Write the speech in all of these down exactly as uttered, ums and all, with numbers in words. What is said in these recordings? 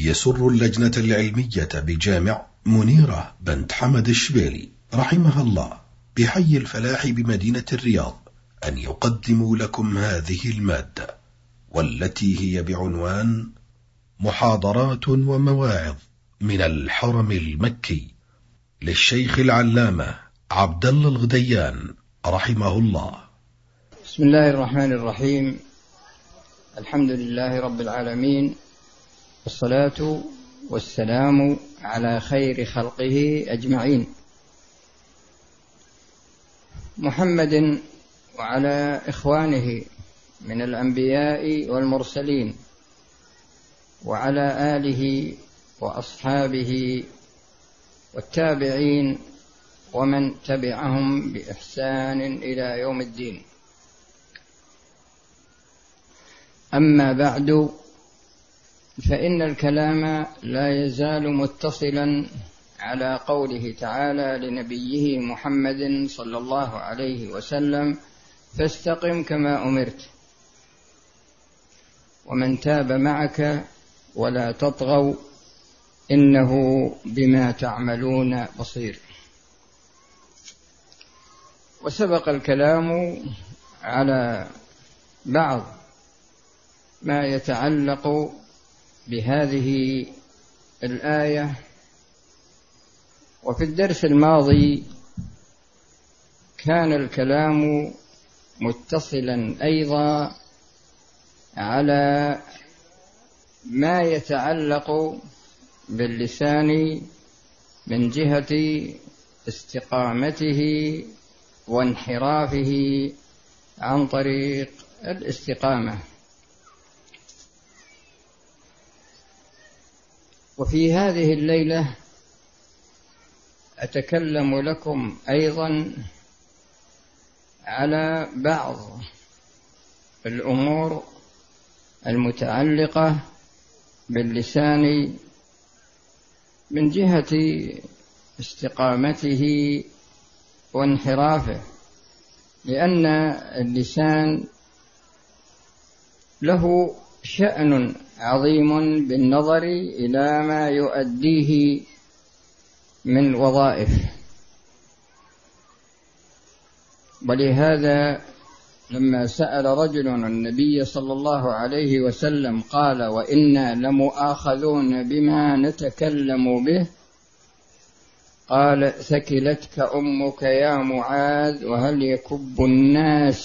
يسر اللجنة العلمية بجامع منيرة بنت حمد الشبيلي رحمها الله بحي الفلاح بمدينة الرياض أن يقدموا لكم هذه المادة، والتي هي بعنوان محاضرات ومواعظ من الحرم المكي للشيخ العلامة عبد الله الغديان رحمه الله. بسم الله الرحمن الرحيم. الحمد لله رب العالمين، والصلاة والسلام على خير خلقه أجمعين، محمد وعلى إخوانه من الأنبياء والمرسلين، وعلى آله وأصحابه والتابعين ومن تبعهم بإحسان إلى يوم الدين. أما بعد، فإن الكلام لا يزال متصلا على قوله تعالى لنبيه محمد صلى الله عليه وسلم: فاستقم كما أمرت ومن تاب معك ولا تطغوا إنه بما تعملون بصير. وسبق الكلام على بعض ما يتعلق بهذه الآية، وفي الدرس الماضي كان الكلام متصلا أيضا على ما يتعلق باللسان من جهة استقامته وانحرافه عن طريق الاستقامة. وفي هذه الليلة أتكلم لكم أيضا على بعض الأمور المتعلقة باللسان من جهة استقامته وانحرافه، لأن اللسان له شأن عظيم بالنظر إلى ما يؤديه من وظائف. ولهذا لما سأل رجل النبي صلى الله عليه وسلم قال: وإنا لمؤاخذون بما نتكلم به، قال: ثكلتك أمك يا معاذ، وهل يكب الناس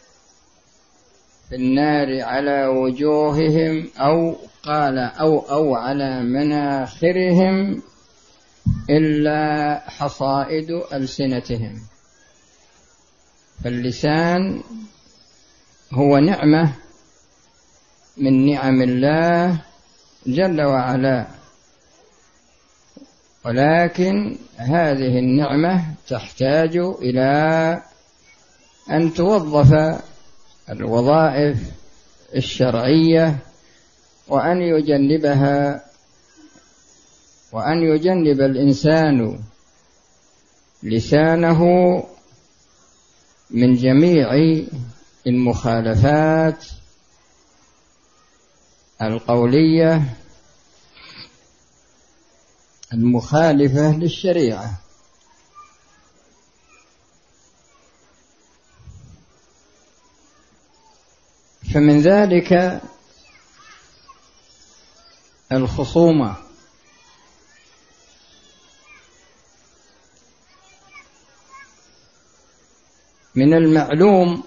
في النار على وجوههم، أو قال أو أو على مناخرهم إلا حصائد ألسنتهم. فاللسان هو نعمة من نعم الله جل وعلا، ولكن هذه النعمة تحتاج إلى أن توظف الوظائف الشرعية، وأن يجنبها وأن يجنب الإنسان لسانه من جميع المخالفات القولية المخالفة للشريعة. فمن ذلك الخصومة، من المعلوم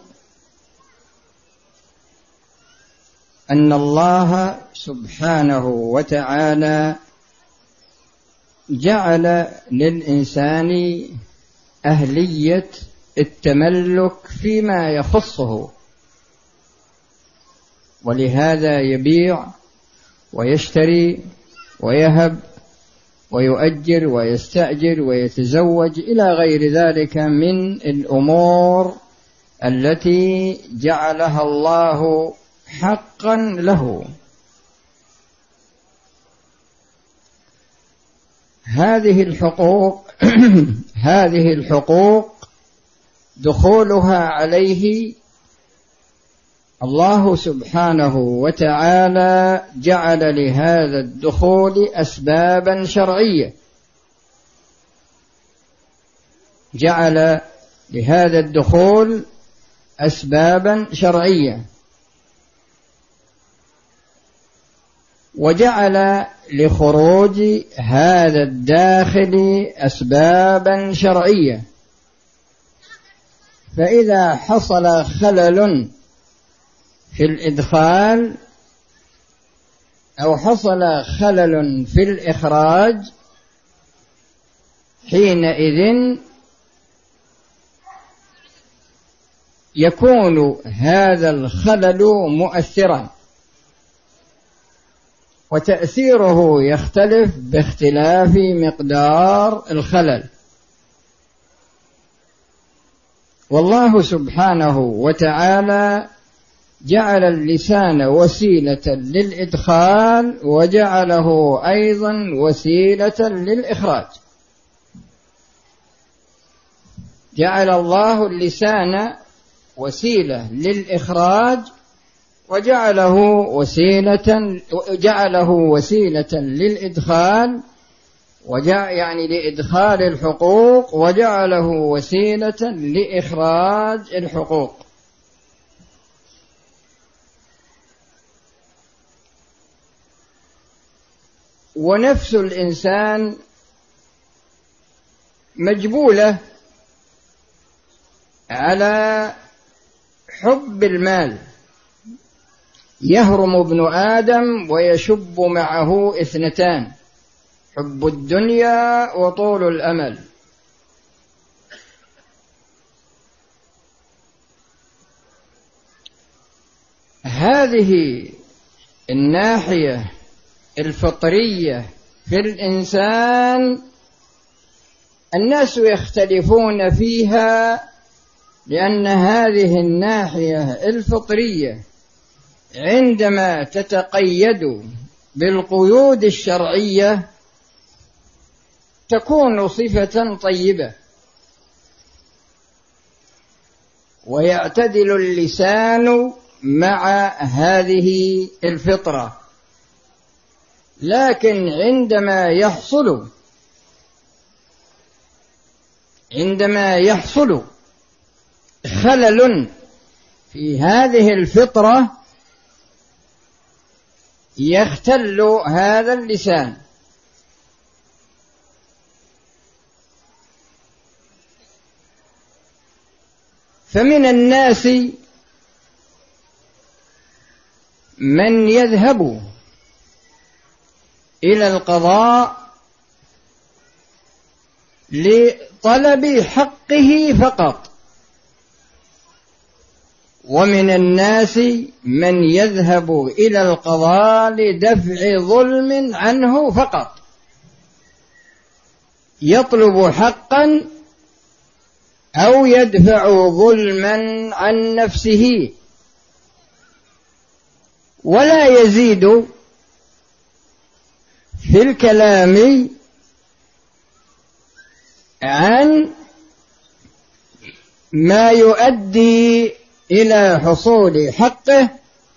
أن الله سبحانه وتعالى جعل للإنسان أهلية التملك فيما يخصه، ولهذا يبيع ويشتري ويهب ويؤجر ويستأجر ويتزوج إلى غير ذلك من الأمور التي جعلها الله حقا له. هذه الحقوق هذه الحقوق دخولها عليه الله سبحانه وتعالى جعل لهذا الدخول أسبابا شرعية، جعل لهذا الدخول أسبابا شرعية، وجعل لخروج هذا الداخل أسبابا شرعية. فإذا حصل خلل في الإدخال أو حصل خلل في الإخراج، حينئذ يكون هذا الخلل مؤثرا، وتأثيره يختلف باختلاف مقدار الخلل. والله سبحانه وتعالى جعل اللسان وسيلة للإدخال، وجعله أيضا وسيلة للإخراج. جعل الله اللسان وسيلة للإخراج، وجعله وسيلة جعله وسيلة للإدخال، وجع يعني لإدخال الحقوق، وجعله وسيلة لإخراج الحقوق. ونفس الإنسان مجبولة على حب المال، يهرم ابن آدم ويشب معه اثنتان: حب الدنيا وطول الأمل. هذه الناحية الفطرية في الإنسان الناس يختلفون فيها، لأن هذه الناحية الفطرية عندما تتقيد بالقيود الشرعية تكون صفة طيبة، ويعتدل اللسان مع هذه الفطرة. لكن عندما يحصل عندما يحصل خلل في هذه الفطرة يختل هذا اللسان. فمن الناس من يذهب إلى القضاء لطلب حقه فقط، ومن الناس من يذهب إلى القضاء لدفع ظلم عنه فقط، يطلب حقا أو يدفع ظلما عن نفسه، ولا يزيد في الكلام عن ما يؤدي إلى حصول حقه،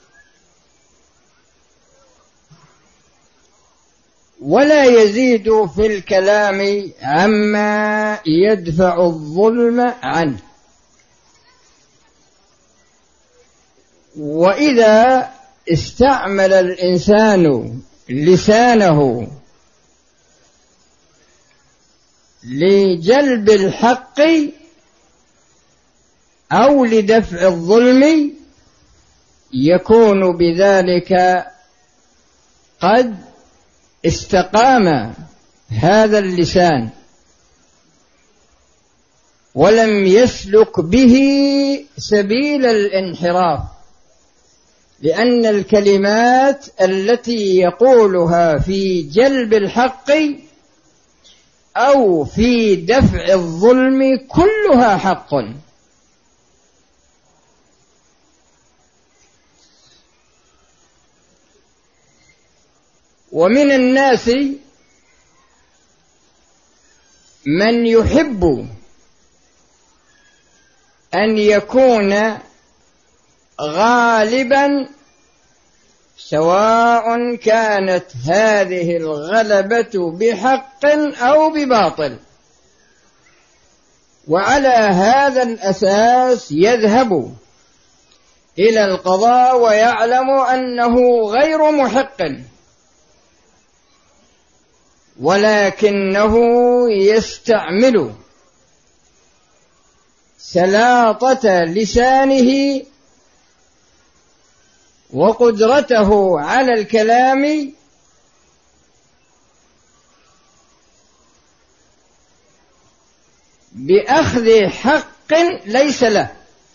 ولا يزيد في الكلام عما يدفع الظلم عنه. وإذا استعمل الإنسان لسانه لجلب الحق أو لدفع الظلم يكون بذلك قد استقام هذا اللسان، ولم يسلك به سبيل الانحراف، لأن الكلمات التي يقولها في جلب الحق أو في دفع الظلم كلها حق. ومن الناس من يحب أن يكون غالبا، سواء كانت هذه الغلبة بحق أو بباطل، وعلى هذا الأساس يذهب إلى القضاء ويعلم أنه غير محق، ولكنه يستعمل سلاطة لسانه وقدرته على الكلام بأخذ حق ليس له،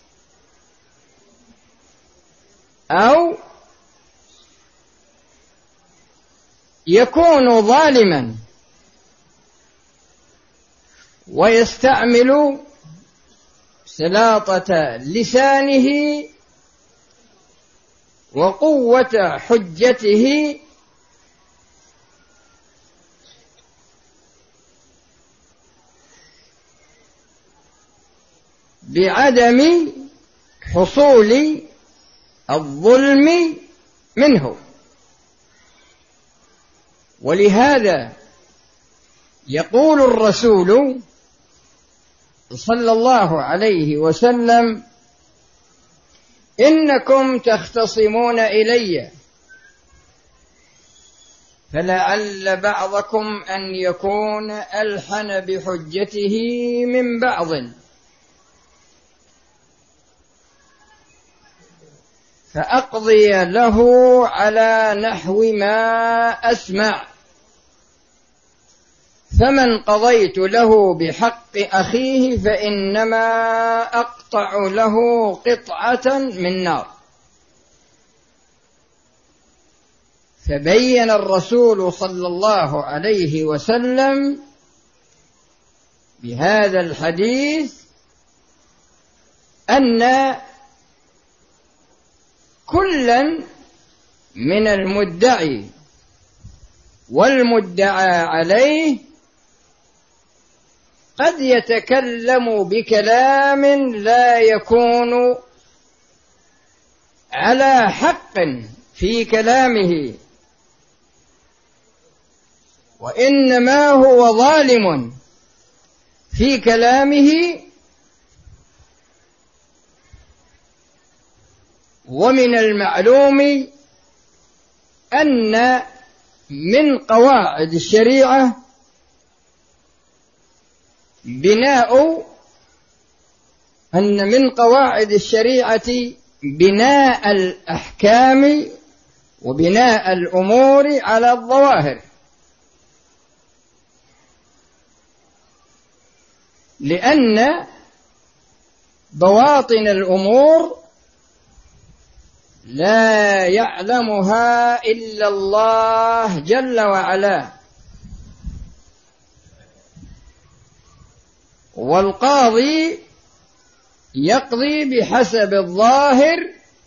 أو يكون ظالما ويستعمل سلاطة لسانه وقوة حجته بعدم حصول الظلم منه. ولهذا يقول الرسول صلى الله عليه وسلم: إنكم تختصمون إلي، فلعل بعضكم أن يكون ألحن بحجته من بعض، فأقضي له على نحو ما أسمع، فمن قضيت له بحق أخيه فإنما أقطع له قطعة من نار. فبين الرسول صلى الله عليه وسلم بهذا الحديث أن كلا من المدعي والمدعى عليه قد يتكلم بكلام لا يكون على حق في كلامه، وإنما هو ظالم في كلامه، ومن المعلوم أن من قواعد الشريعة بناء أن من قواعد الشريعة بناء الأحكام وبناء الأمور على الظواهر، لأن بواطن الأمور لا يعلمها إلا الله جل وعلا، والقاضي يقضي بحسب الظاهر.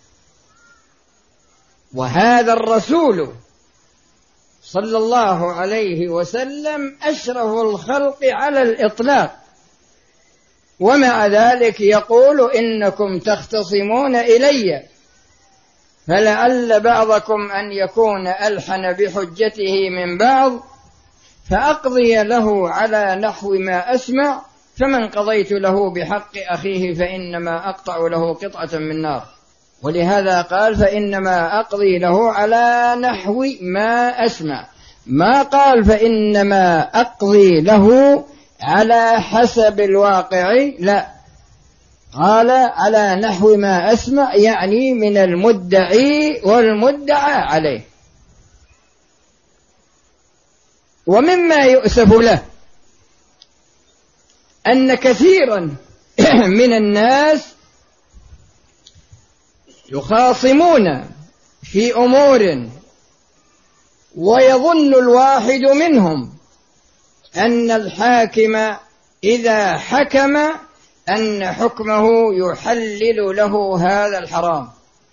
وهذا الرسول صلى الله عليه وسلم أشرف الخلق على الإطلاق، ومع ذلك يقول: إنكم تختصمون إلي، فلعل بعضكم أن يكون ألحن بحجته من بعض، فأقضي له على نحو ما أسمع، فمن قضيت له بحق أخيه فإنما أقطع له قطعة من نار. ولهذا قال: فإنما أقضي له على نحو ما أسمع، ما قال فإنما أقضي له على حسب الواقع، لا، قال على نحو ما أسمع، يعني من المدعي والمدعى عليه. ومما يؤسف له أن كثيرا من الناس يخاصمون في أمور، ويظن الواحد منهم أن الحاكم إذا حكم أن حكمه يحلل له هذا الحرام.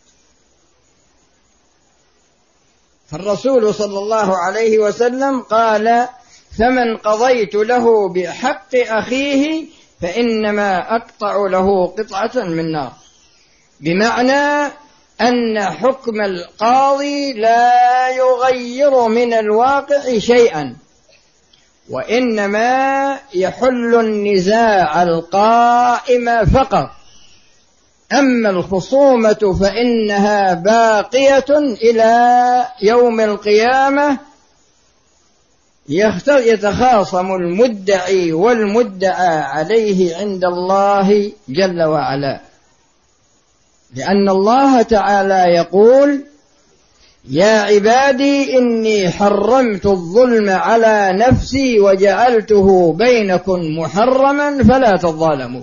فالرسول صلى الله عليه وسلم قال: فمن قضيت له بحق أخيه فإنما أقطع له قطعة من نار. بمعنى أن حكم القاضي لا يغير من الواقع شيئا، وإنما يحل النزاع القائم فقط. أما الخصومة فإنها باقية إلى يوم القيامة، يتخاصم المدعي والمدعى عليه عند الله جل وعلا، لأن الله تعالى يقول: يا عبادي إني حرمت الظلم على نفسي وجعلته بينكم محرما فلا تظالموا.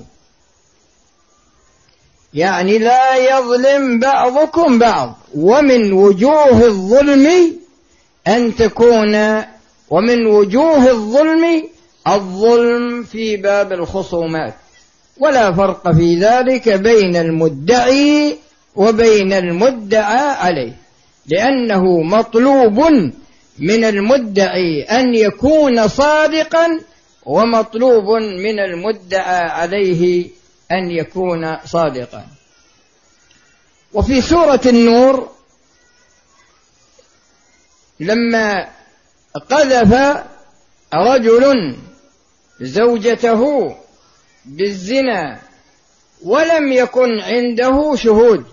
يعني لا يظلم بعضكم بعض. ومن وجوه الظلم أن تكون ومن وجوه الظلم الظلم في باب الخصومات، ولا فرق في ذلك بين المدعي وبين المدعى عليه، لأنه مطلوب من المدعي أن يكون صادقا، ومطلوب من المدعى عليه أن يكون صادقا. وفي سورة النور لما قذف رجل زوجته بالزنا ولم يكن عنده شهود،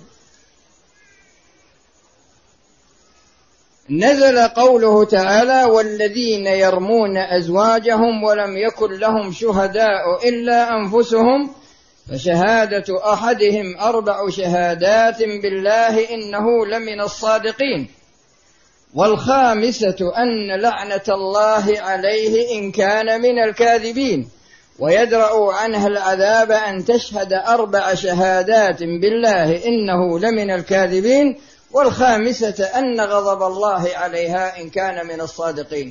نزل قوله تعالى: والذين يرمون أزواجهم ولم يكن لهم شهداء إلا أنفسهم فشهادة أحدهم أربع شهادات بالله إنه لمن الصادقين، والخامسة أن لعنة الله عليه إن كان من الكاذبين، ويدرأ عنها العذاب أن تشهد أربع شهادات بالله إنه لمن الكاذبين، والخامسة أن غضب الله عليها إن كان من الصادقين.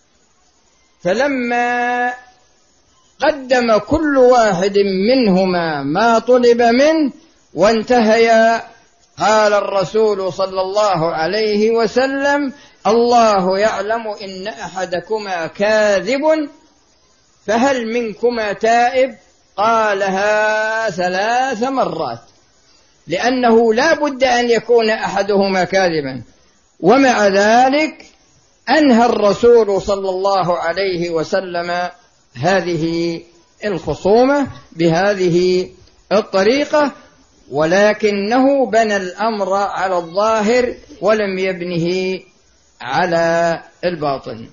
فلما قدم كل واحد منهما ما طلب منه وانتهيا، قال الرسول صلى الله عليه وسلم: الله يعلم إن أحدكما كاذب، فهل منكما تائب؟ قالها ثلاث مرات، لأنه لا بد أن يكون أحدهما كاذبا. ومع ذلك أنهى الرسول صلى الله عليه وسلم هذه الخصومة بهذه الطريقة، ولكنه بنى الأمر على الظاهر ولم يبنه على الباطن.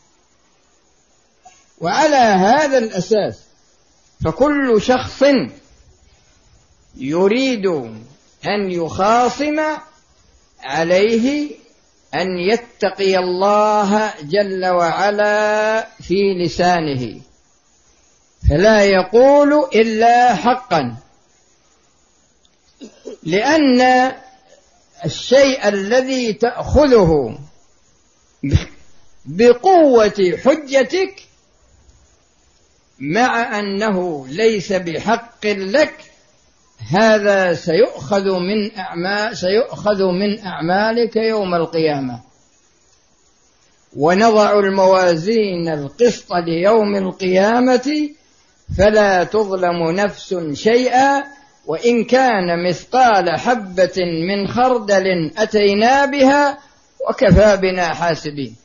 وعلى هذا الأساس فكل شخص يريد أن يخاصم عليه أن يتقي الله جل وعلا في لسانه، فلا يقول إلا حقا، لأن الشيء الذي تأخذه بقوة حجتك مع أنه ليس بحق لك، هذا سيؤخذ من أعمال سيؤخذ من أعمالك يوم القيامة. ونضع الموازين القسط ليوم القيامة فلا تظلم نفس شيئا وإن كان مثقال حبة من خردل أتينا بها وكفى بنا حاسبين.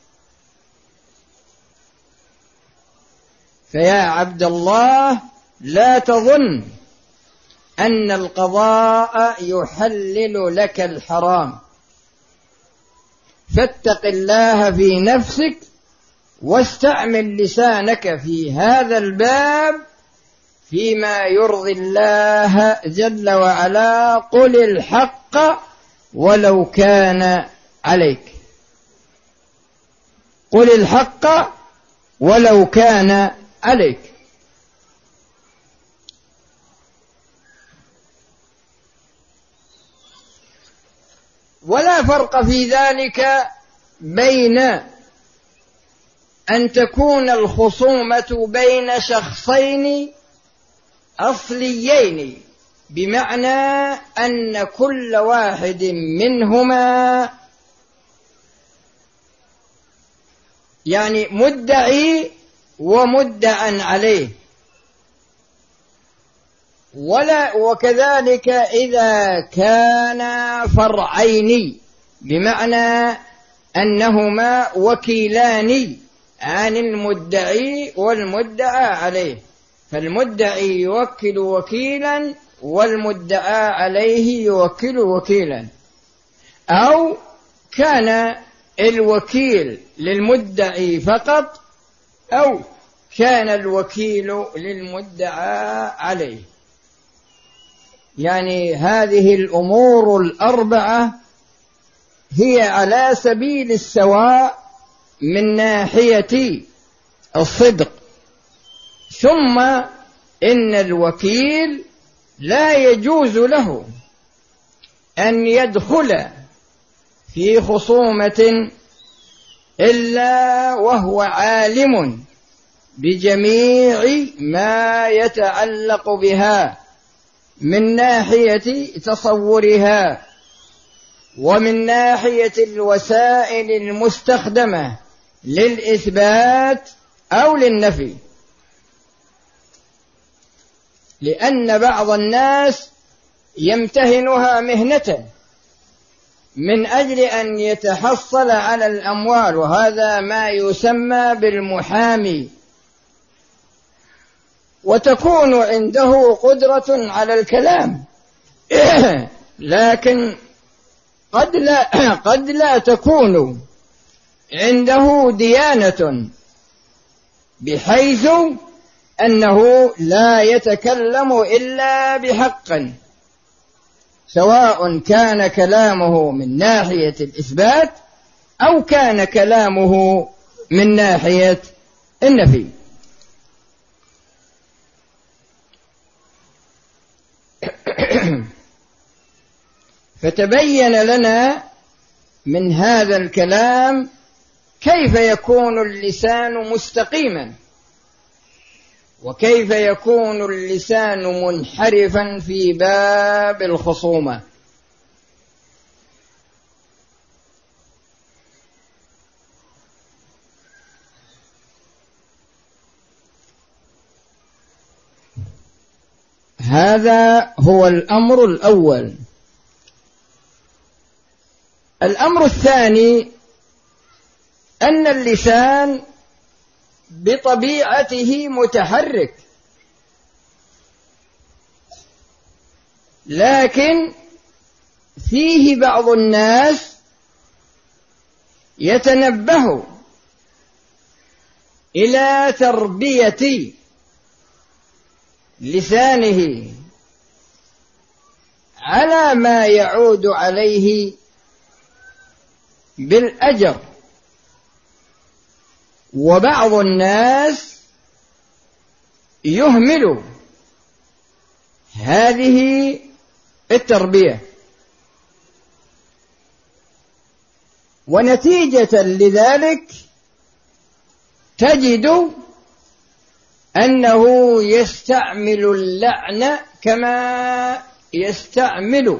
فيا عبد الله لا تظن أن القضاء يحلل لك الحرام، فاتق الله في نفسك واستعمل لسانك في هذا الباب فيما يرضي الله جل وعلا. قل الحق ولو كان عليك، قل الحق ولو كان عليك. ولا فرق في ذلك بين أن تكون الخصومة بين شخصين أصليين، بمعنى أن كل واحد منهما يعني مدعي ومدعى عليه، ولا وكذلك إذا كان فرعين، بمعنى أنهما وكيلان عن المدعي والمدعى عليه، فالمدعي يوكل وكيلا والمدعى عليه يوكل وكيلا، أو كان الوكيل للمدعي فقط أو كان الوكيل للمدعى عليه. يعني هذه الأمور الأربعة هي على سبيل السواء من ناحية الصدق. ثم إن الوكيل لا يجوز له أن يدخل في خصومة إلا وهو عالم بجميع ما يتعلق بها من ناحية تصورها ومن ناحية الوسائل المستخدمة للإثبات أو للنفي، لأن بعض الناس يمتهنها مهنة من أجل أن يتحصل على الأموال، وهذا ما يسمى بالمحامي، وتكون عنده قدرة على الكلام لكن قد لا, قد لا تكون عنده ديانة بحيث أنه لا يتكلم إلا بحق، سواء كان كلامه من ناحية الإثبات أو كان كلامه من ناحية النفي. فتبين لنا من هذا الكلام كيف يكون اللسان مستقيما وكيف يكون اللسان منحرفا في باب الخصومة. هذا هو الأمر الأول. الأمر الثاني أن اللسان بطبيعته متحرك، لكن فيه بعض الناس يتنبه إلى تربية لسانه على ما يعود عليه بالأجر، وبعض الناس يهمل هذه التربية، ونتيجة لذلك تجد أنه يستعمل اللعن كما يستعمل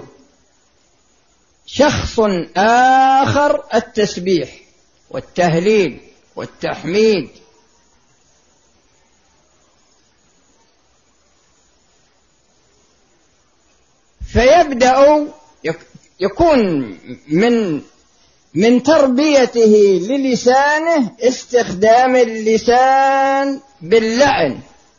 شخص آخر التسبيح والتهليل والتحميد. فيبدأ يكون من من تربيته للسانه استخدام اللسان باللعن،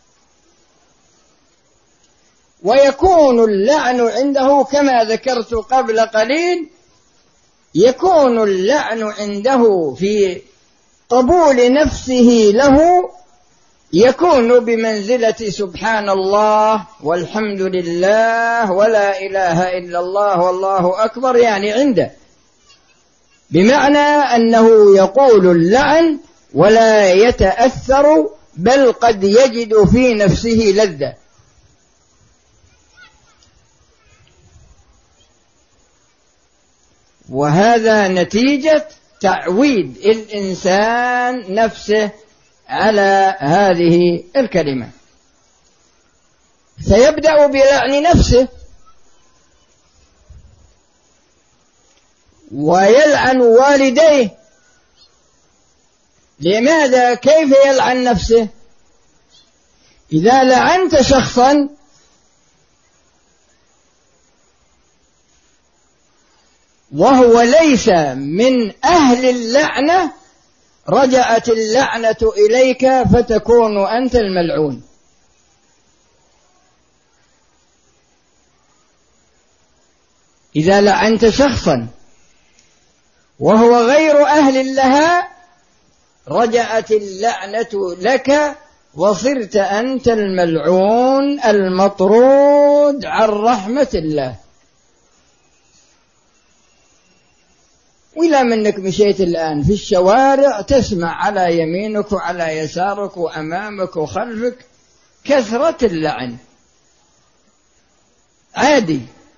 ويكون اللعن عنده كما ذكرت قبل قليل، يكون اللعن عنده في قبول نفسه له يكون بمنزلة سبحان الله والحمد لله ولا إله إلا الله والله أكبر، يعني عنده، بمعنى أنه يقول اللعن ولا يتأثر، بل قد يجد في نفسه لذة. وهذا نتيجة تعويد الإنسان نفسه على هذه الكلمة، فيبدأ بلعن نفسه ويلعن والديه. لماذا؟ كيف يلعن نفسه؟ إذا لعنت شخصا وهو ليس من أهل اللعنة رجعت اللعنة إليك فتكون أنت الملعون. إذا لعنت شخصا وهو غير أهل لها رجعت اللعنة لك وصرت أنت الملعون المطرود عن رحمة الله. وإلى منك مشيت الآن في الشوارع تسمع على يمينك وعلى يسارك وأمامك وخلفك كثرة اللعن عادي.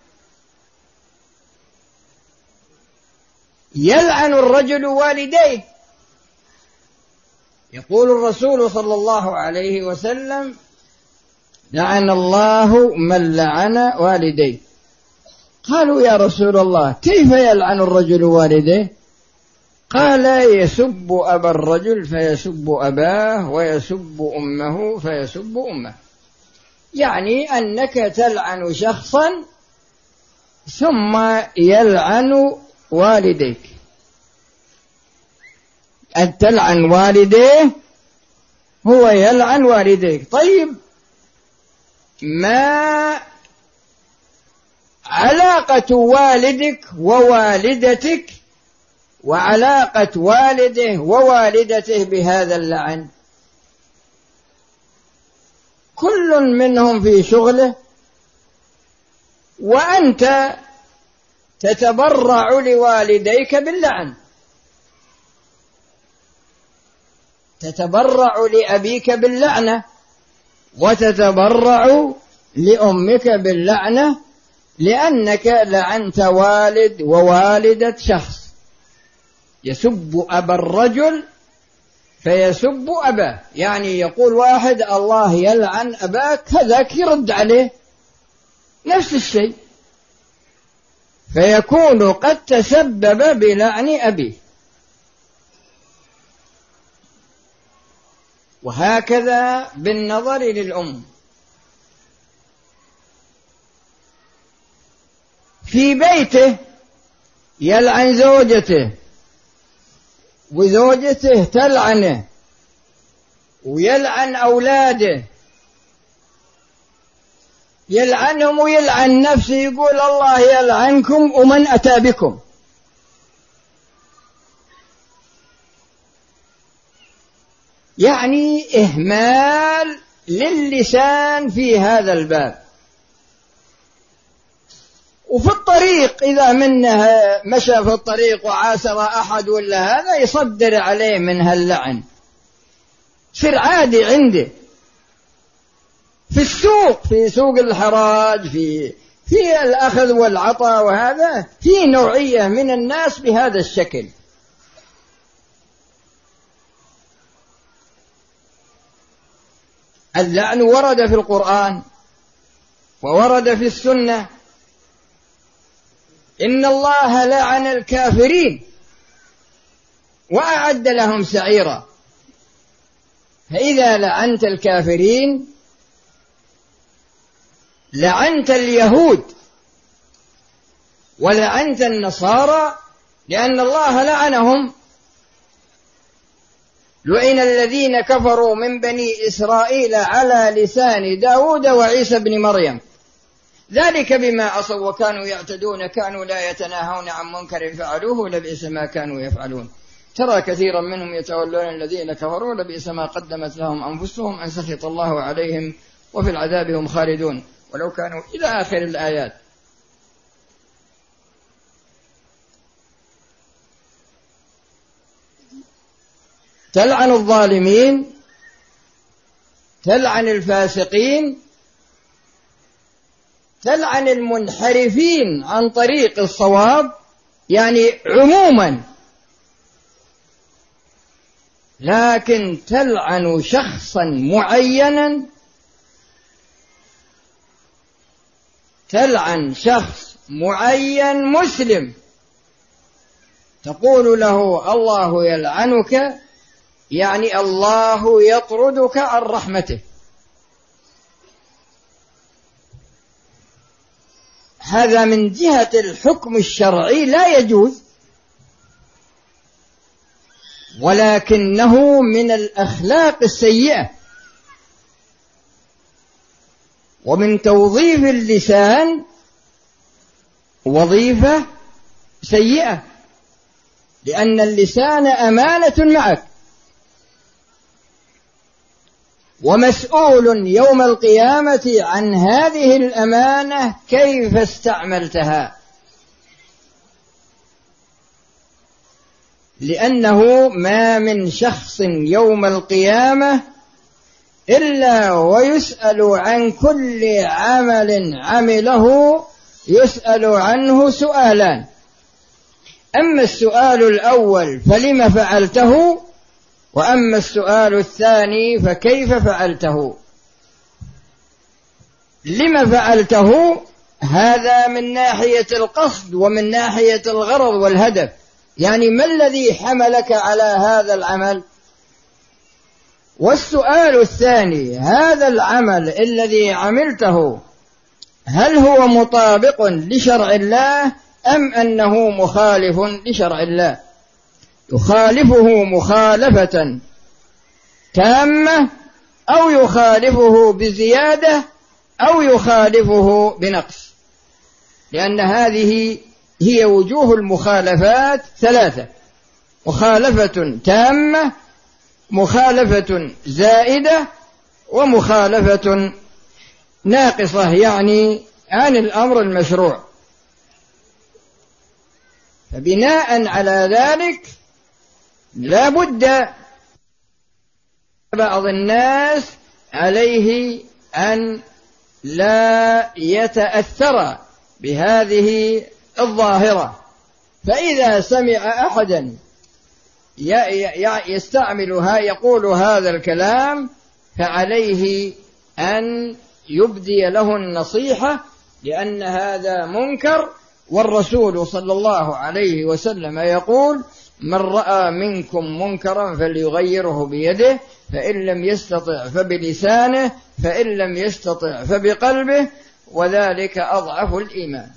يلعن الرجل والديه، يقول الرسول صلى الله عليه وسلم: لعن الله من لعن والديه. قالوا: يا رسول الله كيف يلعن الرجل والديه؟ قال: يسب أبا الرجل فيسب أباه ويسب أمه فيسب أمه. يعني أنك تلعن شخصا ثم يلعن والديك، أن تلعن والديه هو يلعن والديك. طيب ما علاقة والدك ووالدتك وعلاقة والده ووالدته بهذا اللعن؟ كل منهم في شغله وأنت تتبرع لوالديك باللعن، تتبرع لأبيك باللعنة وتتبرع لأمك باللعنة لأنك لعنت والد ووالدة شخص. يسب أبا الرجل فيسب أباه، يعني يقول واحد: الله يلعن أباك، هذاك يرد عليه نفس الشيء، فيكون قد تسبب بلعن أبيه. وهكذا بالنظر للأم، في بيته يلعن زوجته وزوجته تلعنه ويلعن أولاده، يلعنهم ويلعن نفسه، يقول: الله يلعنكم ومن أتى بكم. يعني إهمال للسان في هذا الباب. وفي الطريق إذا منه مشى في الطريق وعاسر أحد ولا هذا يصدر عليه من هاللعن، صير عادي عنده. في السوق، في سوق الحراج، في في الأخذ والعطاء، وهذا في نوعية من الناس بهذا الشكل. اللعن ورد في القرآن وورد في السنة: إن الله لعن الكافرين وأعد لهم سعيرا. فإذا لعنت الكافرين لعنت اليهود ولعنت النصارى، لأن الله لعنهم. لعن الذين كفروا من بني إسرائيل على لسان داود وعيسى بن مريم ذلك بما عصوا وكانوا يعتدون كانوا لا يتناهون عن منكر فعلوه لبئس ما كانوا يفعلون. ترى كثيرا منهم يتولون الذين كفروا لبئس ما قدمت لهم أنفسهم أن سخط الله عليهم وفي العذاب هم خالدون ولو كانوا إلى آخر الآيات. تلعن الظالمين، تلعن الفاسقين، تلعن المنحرفين عن طريق الصواب، يعني عموما. لكن تلعن شخصا معينا، تلعن شخص معين مسلم تقول له الله يلعنك، يعني الله يطردك عن رحمته. هذا من جهة الحكم الشرعي لا يجوز، ولكنه من الأخلاق السيئة ومن توظيف اللسان وظيفة سيئة، لأن اللسان أمانة معك، ومسؤول يوم القيامة عن هذه الأمانة كيف استعملتها، لأنه ما من شخص يوم القيامة إلا ويسأل عن كل عمل عمله، يسأل عنه سؤالان: أما السؤال الأول فلم فعلته، وأما السؤال الثاني فكيف فعلته. لم فعلته هذا من ناحية القصد ومن ناحية الغرض والهدف، يعني ما الذي حملك على هذا العمل؟ والسؤال الثاني: هذا العمل الذي عملته هل هو مطابق لشرع الله أم أنه مخالف لشرع الله؟ يخالفه مخالفة تامة، أو يخالفه بزيادة، أو يخالفه بنقص، لأن هذه هي وجوه المخالفات ثلاثة: مخالفة تامة، مخالفة زائدة، ومخالفة ناقصة يعني عن الأمر المشروع. فبناء على ذلك لا بد بعض الناس عليه أن لا يتأثر بهذه الظاهرة، فإذا سمع أحدا يستعملها يقول هذا الكلام فعليه أن يبدي له النصيحة، لأن هذا منكر، والرسول صلى الله عليه وسلم يقول: من رأى منكم منكرا فليغيره بيده، فإن لم يستطع فبلسانه، فإن لم يستطع فبقلبه، وذلك أضعف الإيمان.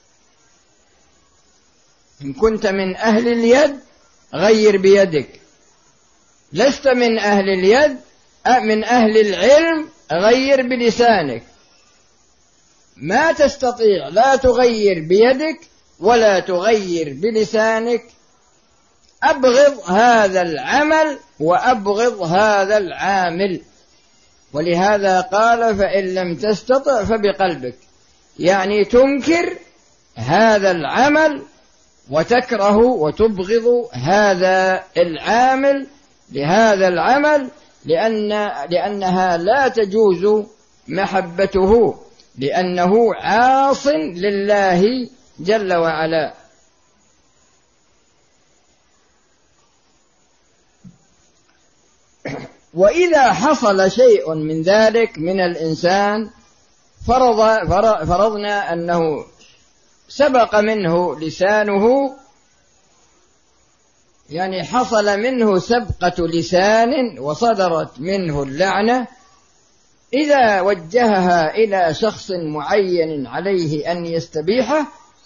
إن كنت من أهل اليد غير بيدك، لست من أهل اليد من أهل العلم غير بلسانك. ما تستطيع لا تغير بيدك ولا تغير بلسانك، أبغض هذا العمل وأبغض هذا العامل. ولهذا قال: فإن لم تستطع فبقلبك، يعني تنكر هذا العمل وتكره وتبغض هذا العامل لهذا العمل، لأن لأنها لا تجوز محبته، لأنه عاص لله جل وعلا. وإذا حصل شيء من ذلك من الإنسان، فرض فرضنا أنه سبق منه لسانه، يعني حصل منه سبقة لسان وصدرت منه اللعنة، إذا وجهها إلى شخص معين عليه أن يستبيحه،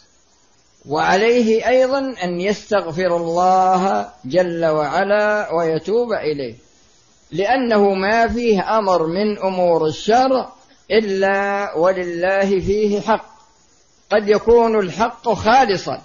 وعليه أيضا أن يستغفر الله جل وعلا ويتوب إليه، لأنه ما فيه أمر من أمور الشرع إلا ولله فيه حق. قد يكون الحق خالصا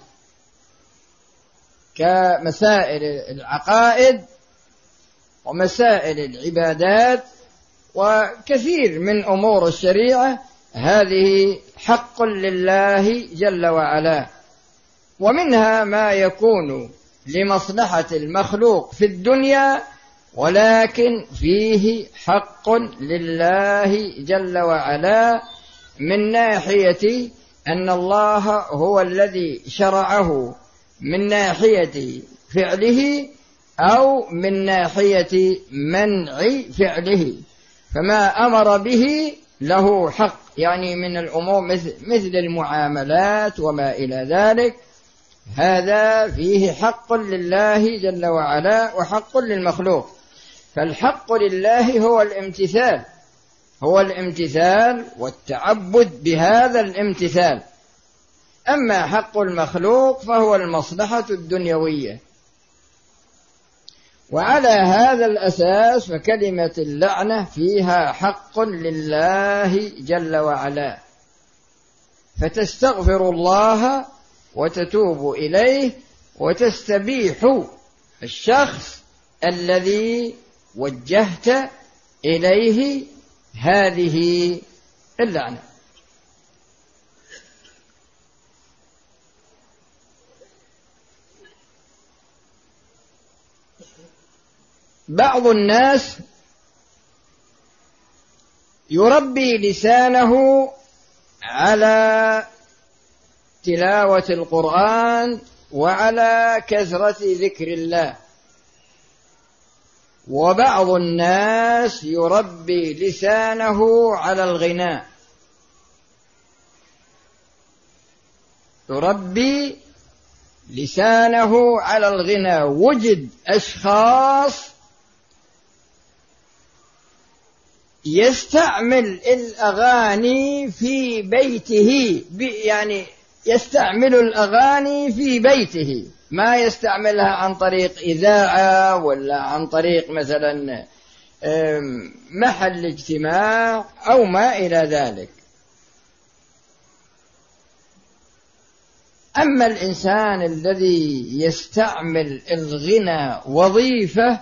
كمسائل العقائد ومسائل العبادات وكثير من أمور الشريعة، هذه حق لله جل وعلا، ومنها ما يكون لمصلحة المخلوق في الدنيا ولكن فيه حق لله جل وعلا، من ناحية أن الله هو الذي شرعه من ناحية فعله أو من ناحية منع فعله، فما أمر به له حق، يعني من الأمور مثل, مثل المعاملات وما إلى ذلك، هذا فيه حق لله جل وعلا وحق للمخلوق. فالحق لله هو الامتثال، هو الامتثال والتعبد بهذا الامتثال، أما حق المخلوق فهو المصلحة الدنيوية. وعلى هذا الأساس فكلمة اللعنة فيها حق لله جل وعلا، فتستغفر الله وتتوب إليه وتستبيح الشخص الذي وجهت إليه هذه اللعنة. بعض الناس يربي لسانه على تلاوة القرآن وعلى كثرة ذكر الله، وبعض الناس يربي لسانه على الغناء، يربي لسانه على الغناء. وجد أشخاص يستعمل الأغاني في بيته، يعني يستعمل الأغاني في بيته، ما يستعملها عن طريق إذاعة ولا عن طريق مثلا محل اجتماع أو ما إلى ذلك. أما الإنسان الذي يستعمل الغنى وظيفة،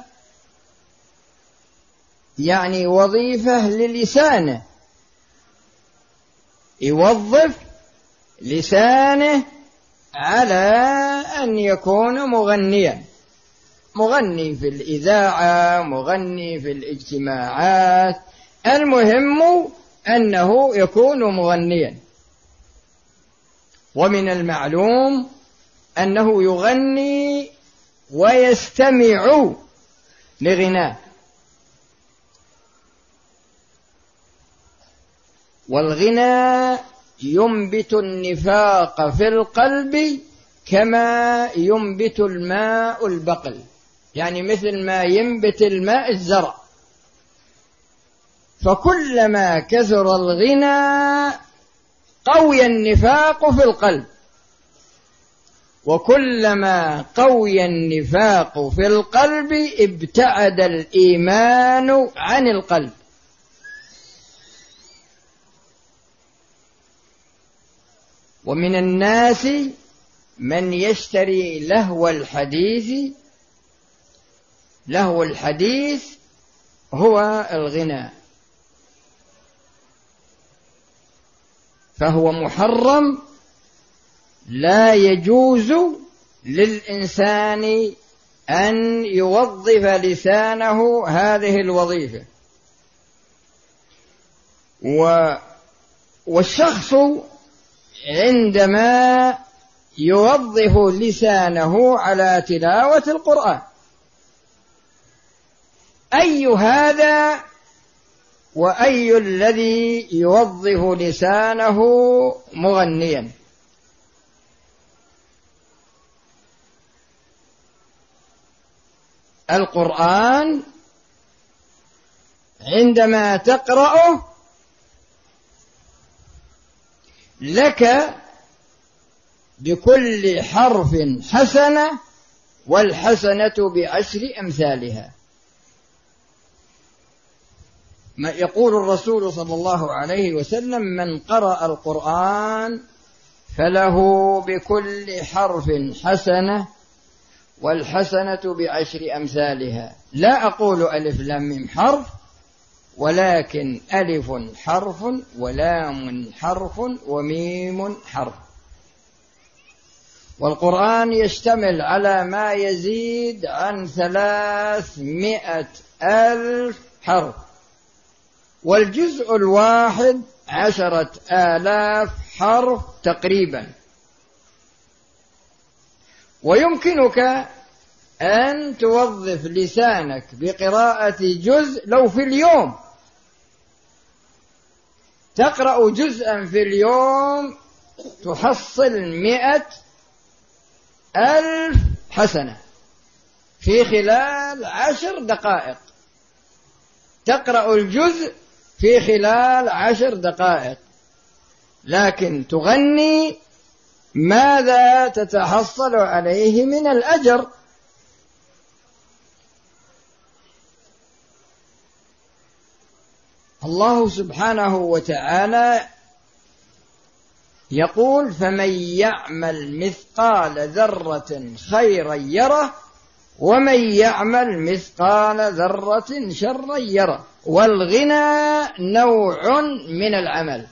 يعني وظيفة للسانه، يوظف لسانه على أن يكون مغنيا، مغني في الإذاعة، مغني في الاجتماعات، المهم أنه يكون مغنيا. ومن المعلوم أنه يغني ويستمع لغناه، والغنى ينبت النفاق في القلب كما ينبت الماء البقل، يعني مثل ما ينبت الماء الزرع. فكلما كثر الغنى قوي النفاق في القلب، وكلما قوي النفاق في القلب ابتعد الإيمان عن القلب. ومن الناس من يشتري لهو الحديث، لهو الحديث هو الغناء، فهو محرم، لا يجوز للإنسان أن يوظف لسانه هذه الوظيفة. و والشخص عندما يوظف لسانه على تلاوة القرآن، أي هذا وأي الذي يوظف لسانه مغنيا؟ القرآن عندما تقرأه لك بكل حرف حسنة، والحسنة بعشر أمثالها. ما يقول الرسول صلى الله عليه وسلم: من قرأ القرآن فله بكل حرف حسنة والحسنة بعشر أمثالها. لا أقول ألف لام ميم حرف، ولكن ألف حرف ولام حرف وميم حرف. والقرآن يشتمل على ما يزيد عن ثلاثمائة ألف حرف، والجزء الواحد عشرة آلاف حرف تقريبا. ويمكنك أن توظف لسانك بقراءة جزء لو في اليوم، تقرأ جزءا في اليوم تحصل مئة ألف حسنة في خلال عشر دقائق. تقرأ الجزء في خلال عشر دقائق، لكن تغني ماذا تتحصل عليه من الأجر؟ الله سبحانه وتعالى يقول: فمن يعمل مثقال ذرة خيرا يره ومن يعمل مثقال ذرة شرا يره. والغنى نوع من العمل،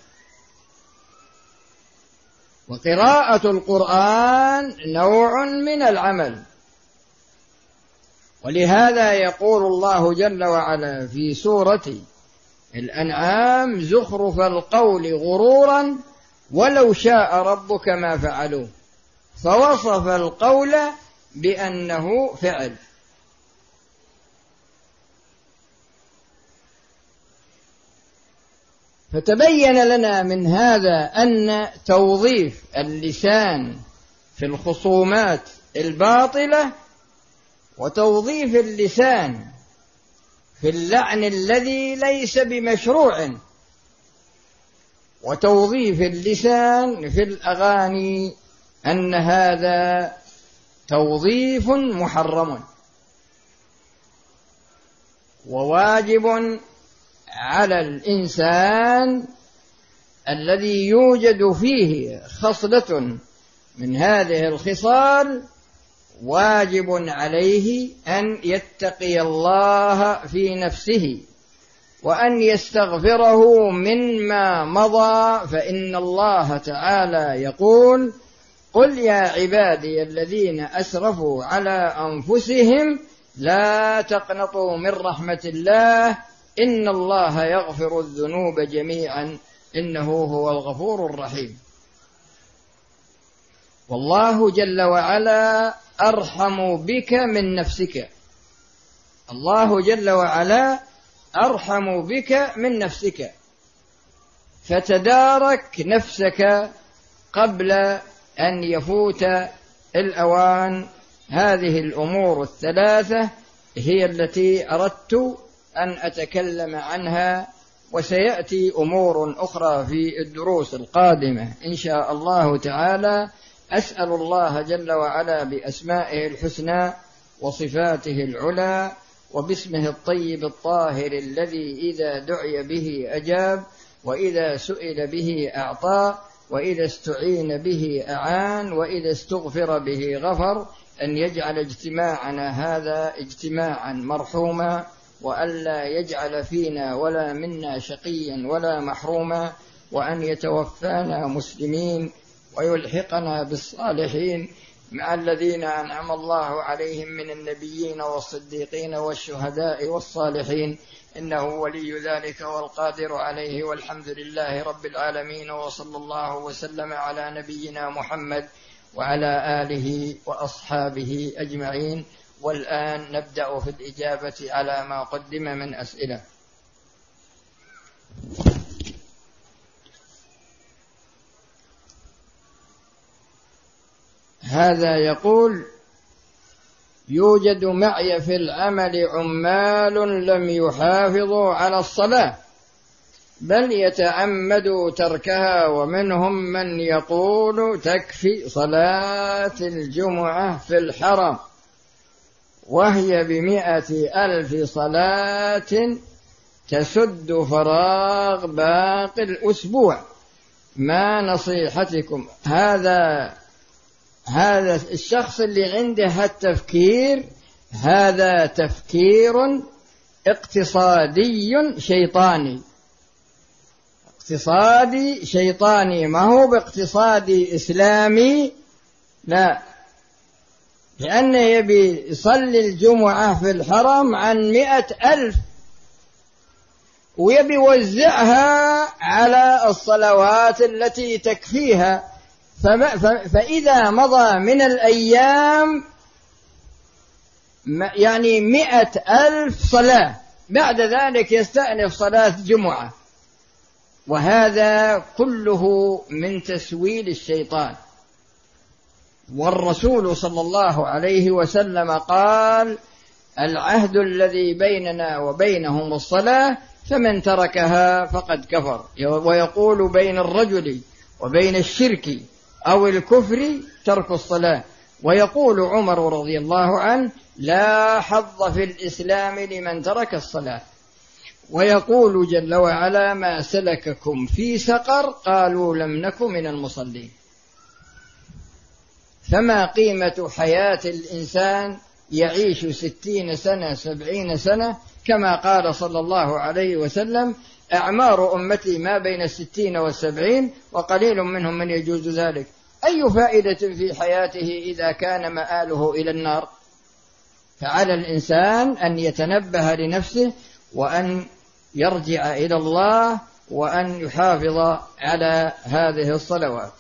وقراءة القرآن نوع من العمل. ولهذا يقول الله جل وعلا في سورة الأنعام: زخرف القول غرورا ولو شاء ربك ما فعلوه. فوصف القول بأنه فعل. فتبين لنا من هذا أن توظيف اللسان في الخصومات الباطلة وتوظيف اللسان في اللعن الذي ليس بمشروع وتوظيف اللسان في الأغاني أن هذا توظيف محرم. وواجب على الإنسان الذي يوجد فيه خصلة من هذه الخصال واجب عليه أن يتقي الله في نفسه وأن يستغفره مما مضى، فإن الله تعالى يقول: قل يا عبادي الذين أسرفوا على أنفسهم لا تقنطوا من رحمة الله إن الله يغفر الذنوب جميعا إنه هو الغفور الرحيم. والله جل وعلا أرحم بك من نفسك. الله جل وعلا أرحم بك من نفسك، فتدارك نفسك قبل أن يفوت الأوان. هذه الأمور الثلاثة هي التي أردت أن أتكلم عنها، وسيأتي أمور أخرى في الدروس القادمة إن شاء الله تعالى. أسأل الله جل وعلا بأسمائه الحسنى وصفاته العلى وباسمه الطيب الطاهر الذي إذا دعي به أجاب، وإذا سئل به أعطى، وإذا استعين به أعان، وإذا استغفر به غفر، أن يجعل اجتماعنا هذا اجتماعا مرحوما، وألا يجعل فينا ولا منا شقيا ولا محروما، وأن يتوفانا مسلمين ويلحقنا بالصالحين مع الذين أنعم الله عليهم من النبيين والصديقين والشهداء والصالحين، إنه ولي ذلك والقادر عليه، والحمد لله رب العالمين. وصلى الله وسلم على نبينا محمد وعلى آله وأصحابه أجمعين. والآن نبدأ في الإجابة على ما قدم من أسئلة. هذا يقول: يوجد معي في العمل عمال لم يحافظوا على الصلاة بل يتعمدوا تركها، ومنهم من يقول تكفي صلاة الجمعة في الحرم وهي بمئة ألف صلاة تسد فراغ باقي الأسبوع، ما نصيحتكم؟ هذا هذا الشخص اللي عنده هالتفكير هذا تفكير اقتصادي شيطاني، اقتصادي شيطاني، ما هو باقتصادي إسلامي، لا، لأنه يبي يصلي الجمعة في الحرم عن مئة ألف ويبي يوزعها على الصلوات التي تكفيها. فإذا مضى من الأيام يعني مئة ألف صلاة، بعد ذلك يستأنف صلاة جمعة، وهذا كله من تسويل الشيطان. والرسول صلى الله عليه وسلم قال: العهد الذي بيننا وبينهم الصلاة فمن تركها فقد كفر. ويقول: بين الرجل وبين الشرك أو الكفر ترك الصلاة. ويقول عمر رضي الله عنه: لا حظ في الإسلام لمن ترك الصلاة. ويقول جل وعلا: ما سلككم في سقر؟ قالوا لم نك من المصلين. فما قيمة حياة الإنسان يعيش ستين سنة سبعين سنة، كما قال صلى الله عليه وسلم: أعمار أمتي ما بين الستين والسبعين وقليل منهم من يجوز ذلك. أي فائدة في حياته إذا كان مآله إلى النار؟ فعلى الإنسان أن يتنبه لنفسه، وأن يرجع إلى الله، وأن يحافظ على هذه الصلوات.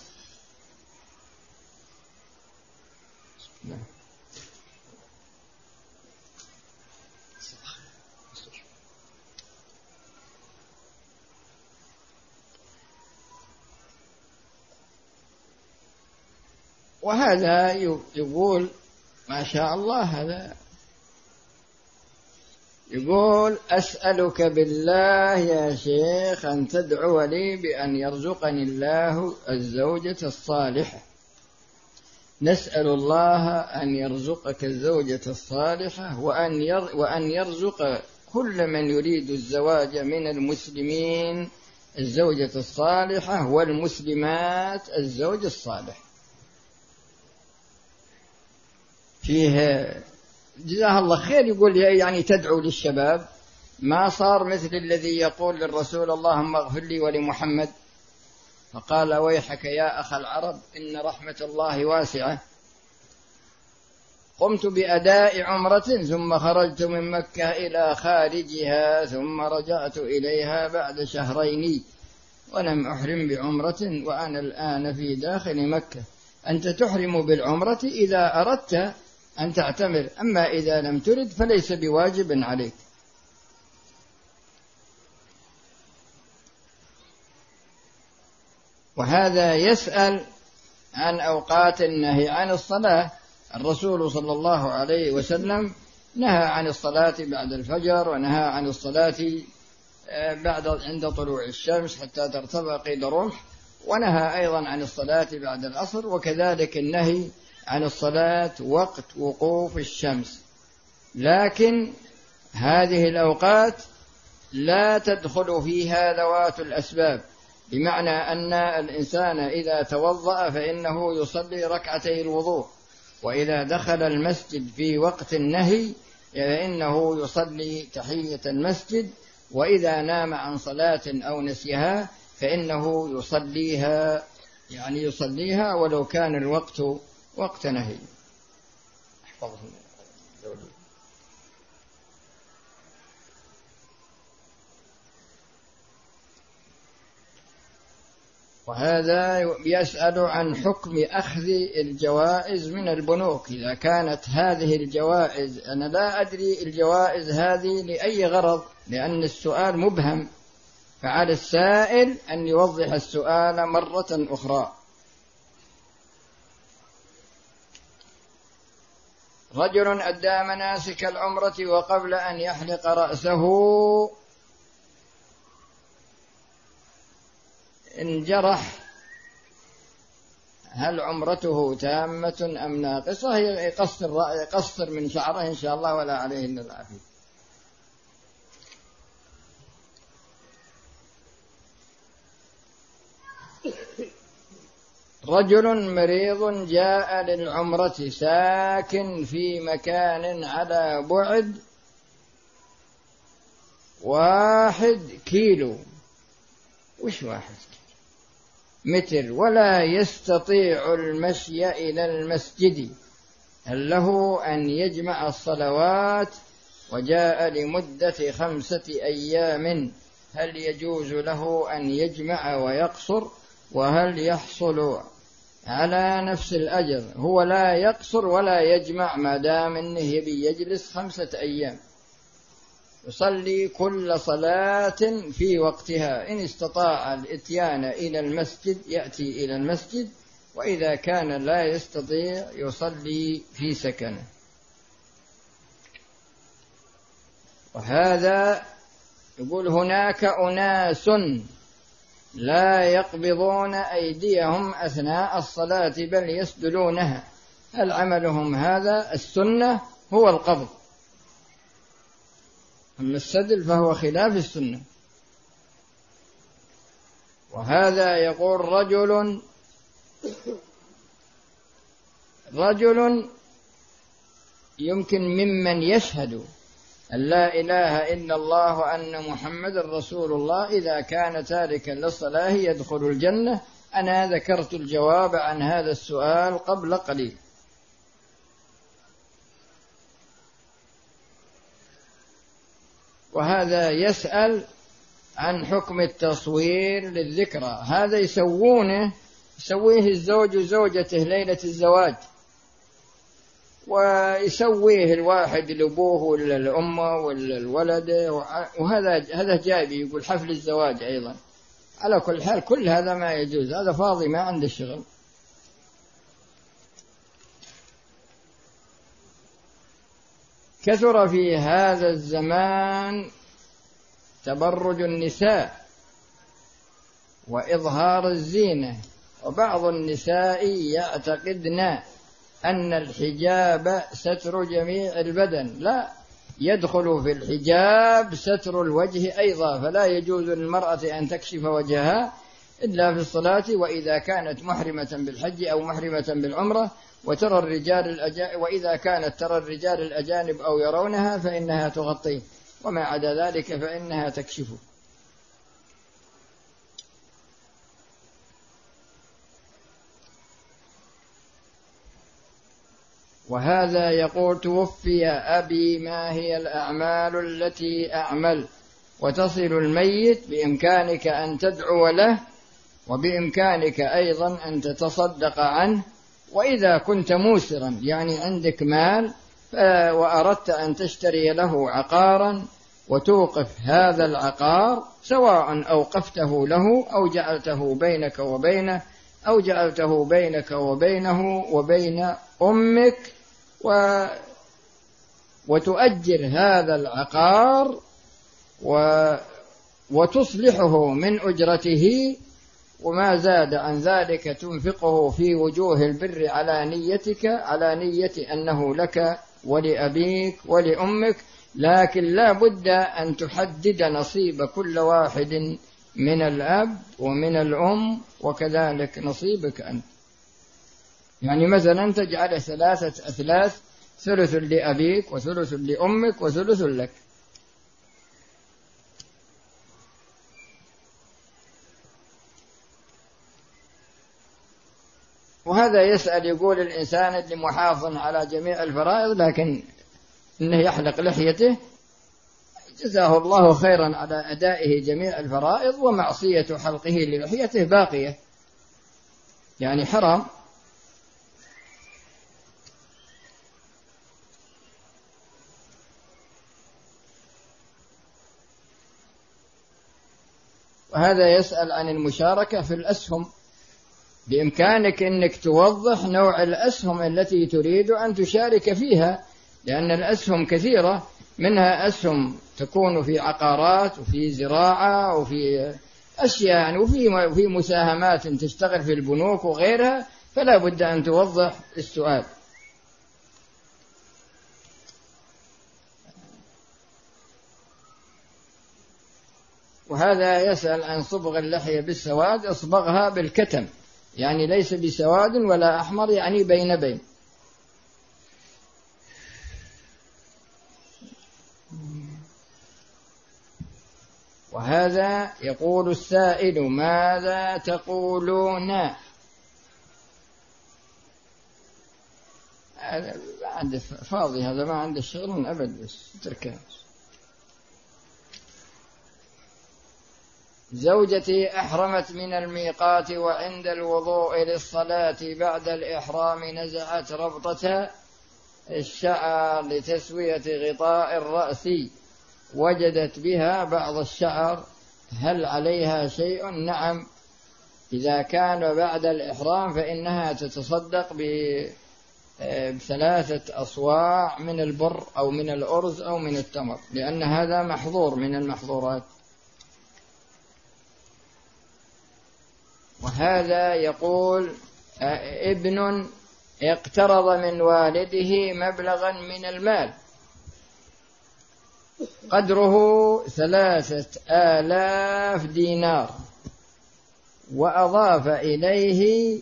وهذا يقول ما شاء الله، هذا يقول: أسألك بالله يا شيخ أن تدعو لي بأن يرزقني الله الزوجة الصالحة. نسأل الله أن يرزقك الزوجة الصالحة، وأن وأن يرزق كل من يريد الزواج من المسلمين الزوجة الصالحة، والمسلمات الزوج الصالح. فيه جزاه الله خير. يقول يعني تدعو للشباب، ما صار مثل الذي يقول للرسول: اللهم اغفر لي ولمحمد، فقال: ويحك يا أخ العرب إن رحمة الله واسعة. قمت بأداء عمرة ثم خرجت من مكة إلى خارجها، ثم رجعت إليها بعد شهرين ولم أحرم بعمرة، وأنا الآن في داخل مكة. أنت تحرم بالعمرة إذا أردت أن تعتمر، أما إذا لم ترد فليس بواجب عليك. وهذا يسأل عن أوقات النهي عن الصلاة. الرسول صلى الله عليه وسلم نهى عن الصلاة بعد الفجر، ونهى عن الصلاة بعد عند طلوع الشمس حتى ترتفع قيد رمح، ونهى أيضا عن الصلاة بعد العصر، وكذلك النهي عن الصلاة وقت وقوف الشمس. لكن هذه الأوقات لا تدخل فيها ذوات الأسباب، بمعنى أن الإنسان إذا توضأ فإنه يصلي ركعتي الوضوء، وإذا دخل المسجد في وقت النهي فإنه يصلي تحية المسجد، وإذا نام عن صلاة أو نسيها فإنه يصليها، يعني يصليها ولو كان الوقت وقت نهي. وهذا يسأل عن حكم أخذ الجوائز من البنوك. إذا كانت هذه الجوائز، أنا لا أدري الجوائز هذه لأي غرض، لأن السؤال مبهم، فعلى السائل أن يوضح السؤال مرة أخرى. رجل أدى مناسك العمرة وقبل أن يحلق رأسه انجرح، هل عمرته تامة أم ناقصة؟ هي يقصر يقصر من شعره إن شاء الله، ولا عليه إلا العافية. رجل مريض جاء للعمرة ساكن في مكان على بعد واحد كيلو، وش واحد متر، ولا يستطيع المشي إلى المسجد، هل له أن يجمع الصلوات؟ وجاء لمدة خمسة أيام، هل يجوز له أن يجمع ويقصر؟ وهل يحصل على نفس الأجر؟ هو لا يقصر ولا يجمع ما دام أنه يبي يجلس خمسة أيام، يصلي كل صلاة في وقتها. إن استطاع الإتيان إلى المسجد يأتي إلى المسجد، وإذا كان لا يستطيع يصلي في سكنه. وهذا يقول: هناك أناس لا يقبضون أيديهم أثناء الصلاة بل يسدلونها. هل عملهم هذا السنة هو القبض، أما السدل فهو خلاف السنة. وهذا يقول رجل رجل يمكن ممن يشهد أن لا إله إلا الله وأن محمد رسول الله إذا كان تاركا للصلاة يدخل الجنة. أنا ذكرت الجواب عن هذا السؤال قبل قليل. وهذا يسأل عن حكم التصوير للذكرى. هذا يسوونه يسويه الزوج وزوجته ليلة الزواج، ويسويه الواحد لأبوه ولا الأمة ولا الولد، وهذا هذا جايبي يقول حفل الزواج أيضا. على كل حال كل هذا ما يجوز، هذا فاضي ما عنده شغل. كثر في هذا الزمان تبرج النساء وإظهار الزينة، وبعض النساء يعتقدن أن الحجاب ستر جميع البدن. لا، يدخل في الحجاب ستر الوجه أيضا، فلا يجوز للمرأة أن تكشف وجهها إلا في الصلاة وإذا كانت محرمة بالحج أو محرمة بالعمرة، وترى الرجال الأجانب، وإذا كانت ترى الرجال الأجانب أو يرونها فإنها تغطيه، وما عدا ذلك فإنها تكشفه. وهذا يقول توفي أبي، ما هي الأعمال التي أعمل وتصل الميت؟ بإمكانك أن تدعو له، وبإمكانك أيضا أن تتصدق عنه. وإذا كنت موسرا يعني عندك مال وأردت أن تشتري له عقارا وتوقف هذا العقار، سواء أوقفته له أو جعلته بينك وبينه أو جعلته بينك وبينه وبين أمك، و وتؤجر هذا العقار و... وتصلحه من أجرته، وما زاد عن ذلك تنفقه في وجوه البر على نيتك، على نية أنه لك ولأبيك ولأمك. لكن لا بد أن تحدد نصيب كل واحد من الأب ومن الأم، وكذلك نصيبك أنت. يعني مثلا تجعل ثلاثة أثلاث، ثلث لأبيك وثلث لأمك وثلث لك. وهذا يسأل يقول الإنسان اللي محافظ على جميع الفرائض لكن إنه يحلق لحيته، جزاه الله خيرا على أدائه جميع الفرائض، ومعصية حلقه للحيته باقية، يعني حرام. وهذا يسأل عن المشاركة في الأسهم. بإمكانك أنك توضح نوع الأسهم التي تريد أن تشارك فيها، لأن الأسهم كثيرة، منها أسهم تكون في عقارات وفي زراعة وفي أشياء وفي في مساهمات تشتغل في البنوك وغيرها، فلا بد أن توضح السؤال. وهذا يسأل عن صبغ اللحية بالسواد، اصبغها بالكتم، يعني ليس بسواد ولا أحمر، يعني بين بين. وهذا يقول السائل ماذا تقولون؟ هذا عنده فاضي، هذا ما عنده شغل أبد، بس تركه. زوجتي أحرمت من الميقات وعند الوضوء للصلاة بعد الإحرام نزعت ربطة الشعر لتسوية غطاء الرأس، وجدت بها بعض الشعر، هل عليها شيء؟ نعم، إذا كان بعد الإحرام فإنها تتصدق بثلاثة أصواع من البر أو من الأرز أو من التمر، لأن هذا محظور من المحظورات. وهذا يقول ابن اقترض من والده مبلغا من المال قدره ثلاثة آلاف دينار، وأضاف إليه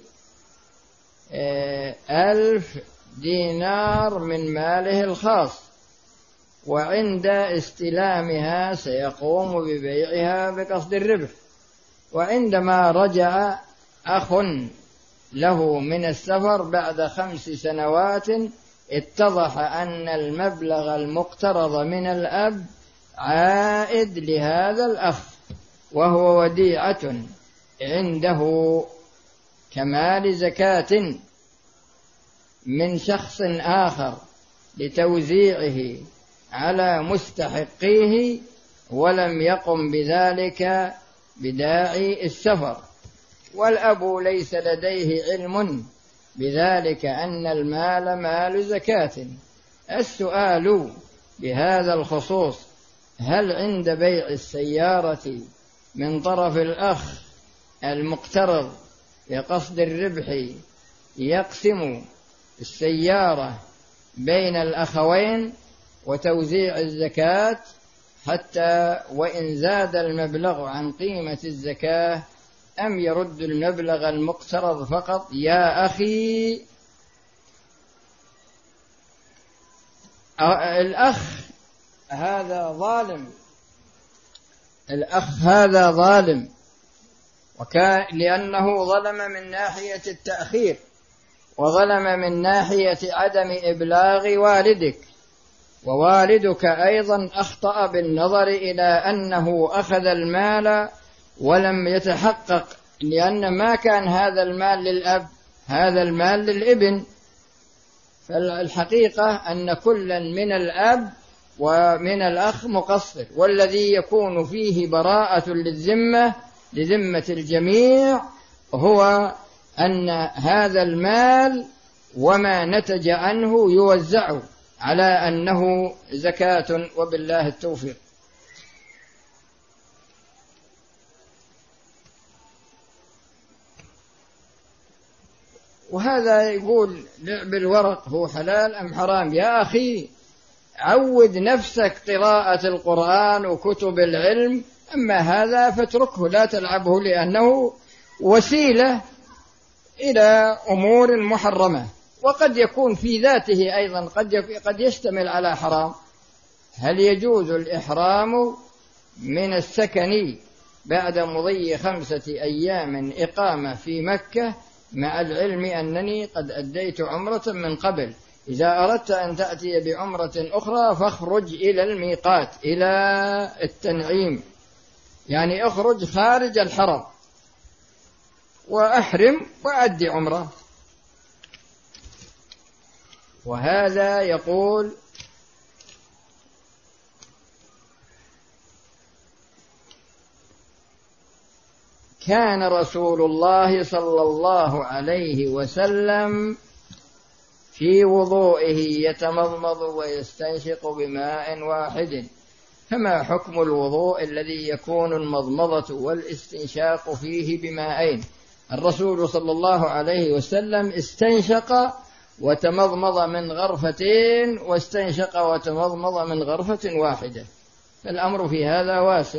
ألف دينار من ماله الخاص، وعند استلامها سيقوم ببيعها بقصد الربح. وعندما رجع أخ له من السفر بعد خمس سنوات اتضح أن المبلغ المقترض من الأب عائد لهذا الأخ، وهو وديعة عنده كمال زكاة من شخص آخر لتوزيعه على مستحقيه، ولم يقم بذلك بداعي السفر، والأب ليس لديه علم بذلك أن المال مال زكاة. السؤال بهذا الخصوص: هل عند بيع السيارة من طرف الأخ المقترض بقصد الربح يقسم السيارة بين الأخوين وتوزيع الزكاة حتى وإن زاد المبلغ عن قيمة الزكاة، أم يرد المبلغ المقترض فقط؟ يا أخي، الأخ هذا ظالم، الأخ هذا ظالم، وكان لأنه ظلم من ناحية التأخير، وظلم من ناحية عدم إبلاغ والدك، ووالدك أيضا أخطأ بالنظر إلى أنه أخذ المال ولم يتحقق، لأن ما كان هذا المال للأب، هذا المال للابن. فالحقيقة أن كلا من الأب ومن الأخ مقصر، والذي يكون فيه براءة للذمة لذمة الجميع هو أن هذا المال وما نتج عنه يوزع على أنه زكاة، وبالله التوفيق. وهذا يقول لعب الورق هو حلال أم حرام؟ يا أخي، عود نفسك قراءة القرآن وكتب العلم، أما هذا فاتركه لا تلعبه، لأنه وسيلة إلى أمور محرمة، وقد يكون في ذاته أيضا قد قد يشتمل على حرام. هل يجوز الإحرام من السكن بعد مضي خمسة أيام إقامة في مكة، مع العلم أنني قد أديت عمرة من قبل؟ إذا أردت أن تأتي بعمرة أخرى فاخرج إلى الميقات، إلى التنعيم، يعني اخرج خارج الحرم وأحرم وأدي عمرة. وهذا يقول: كان رسول الله صلى الله عليه وسلم في وضوئه يتمضمض ويستنشق بماء واحد، فما حكم الوضوء الذي يكون المضمضة والاستنشاق فيه بماءين؟ الرسول صلى الله عليه وسلم استنشق وتمضمض من غرفتين، واستنشق وتمضمض من غرفة واحدة، فالأمر في هذا واسع.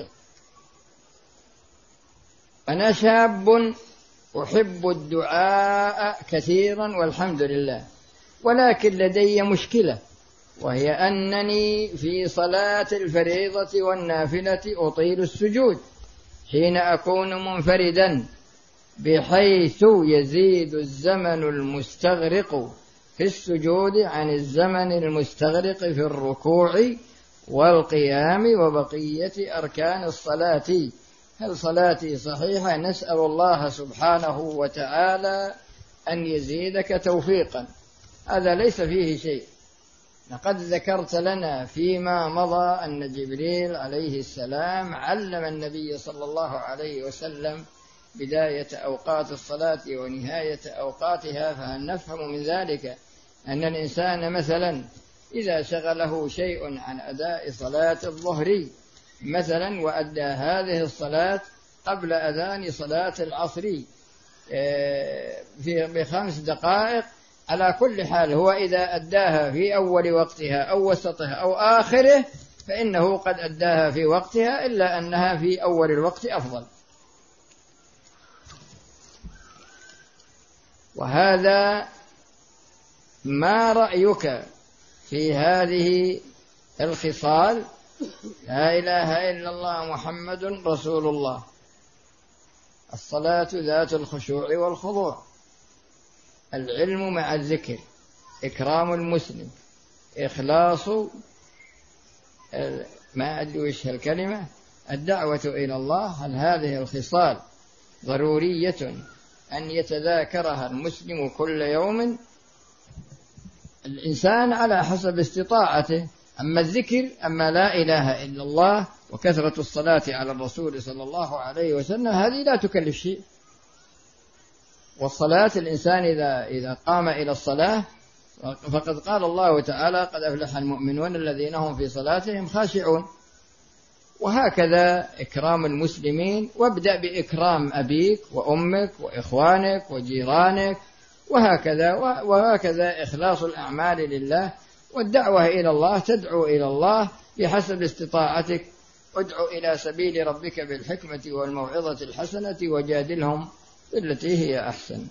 أنا شاب أحب الدعاء كثيرا والحمد لله، ولكن لدي مشكلة، وهي أنني في صلاة الفريضة والنافلة أطيل السجود حين أكون منفردا، بحيث يزيد الزمن المستغرق في السجود عن الزمن المستغرق في الركوع والقيام وبقية أركان الصلاة. هل صلاتي صحيحة؟ نسأل الله سبحانه وتعالى أن يزيدك توفيقا. هذا ليس فيه شيء. لقد ذكرت لنا فيما مضى أن جبريل عليه السلام علم النبي صلى الله عليه وسلم بداية أوقات الصلاة ونهاية أوقاتها، فهل نفهم من ذلك أن الإنسان مثلا إذا شغله شيء عن أداء صلاة الظهر مثلا وأدى هذه الصلاة قبل أذان صلاة العصر، في بخمس دقائق. على كل حال هو إذا أداها في أول وقتها أو وسطها أو آخره فإنه قد أداها في وقتها، إلا أنها في أول الوقت أفضل. وهذا ما رأيك في هذه الخصال؟ لا إله إلا الله محمد رسول الله، الصلاة ذات الخشوع والخضوع، العلم مع الذكر، إكرام المسلم، إخلاص ما أدري وش الكلمة، الدعوة إلى الله. هل هذه الخصال ضرورية أن يتذاكرها المسلم كل يوم؟ الإنسان على حسب استطاعته. أما الذكر، أما لا إله إلا الله وكثرة الصلاة على الرسول صلى الله عليه وسلم، هذه لا تكلف شيء. والصلاة الإنسان إذا إذا قام إلى الصلاة فقد قال الله تعالى: قد أفلح المؤمنون الذين هم في صلاتهم خاشعون. وهكذا إكرام المسلمين، وابدأ بإكرام أبيك وأمك وإخوانك وجيرانك، وهكذا وهكذا إخلاص الأعمال لله، والدعوة إلى الله تدعو إلى الله بحسب استطاعتك. ادعو إلى سبيل ربك بالحكمة والموعظة الحسنة وجادلهم بالتي هي أحسن.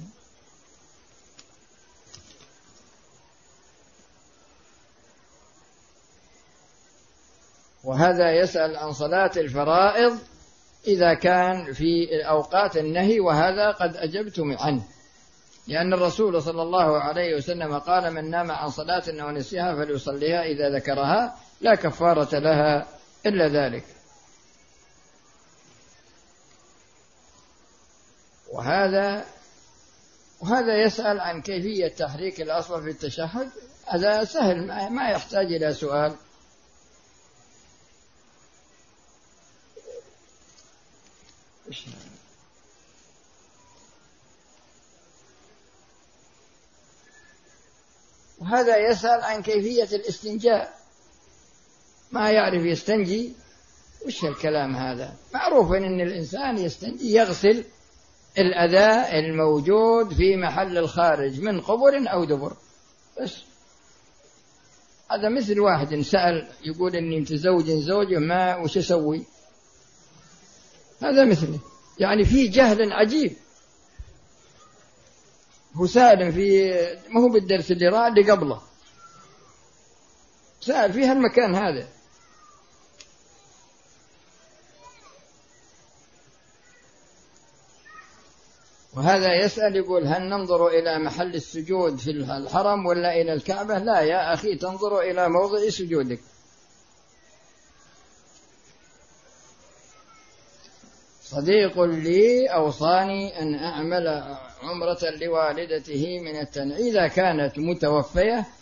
وهذا يسأل عن صلاة الفرائض إذا كان في أوقات النهي، وهذا قد أجبتم عنه، لأن الرسول صلى الله عليه وسلم قال: من نام عن صلاة أو نسيها فليصليها إذا ذكرها، لا كفارة لها إلا ذلك. وهذا وهذا يسأل عن كيفية تحريك الأصبع في التشهد. هذا سهل، ما يحتاج إلى سؤال. وهذا يسأل عن كيفية الاستنجاء، ما يعرف يستنجي. وش الكلام هذا؟ معروف أن الإنسان يستنجي يغسل الأذى الموجود في محل الخارج من قبر أو دبر بس. هذا مثل واحد سأل يقول إني متزوج زوجه ما وش أسوي، هذا مثله. يعني في جهل عجيب. هو سائل في ما هو بالدرس اللي راح اللي قبله، سائل في هالمكان هذا. وهذا يسأل يقول: هل ننظر إلى محل السجود في الحرم ولا إلى الكعبة؟ لا يا أخي، تنظر إلى موضع سجودك. صديق لي أوصاني أن أعمل عمرة لوالدته من التنعيم إذا كانت متوفية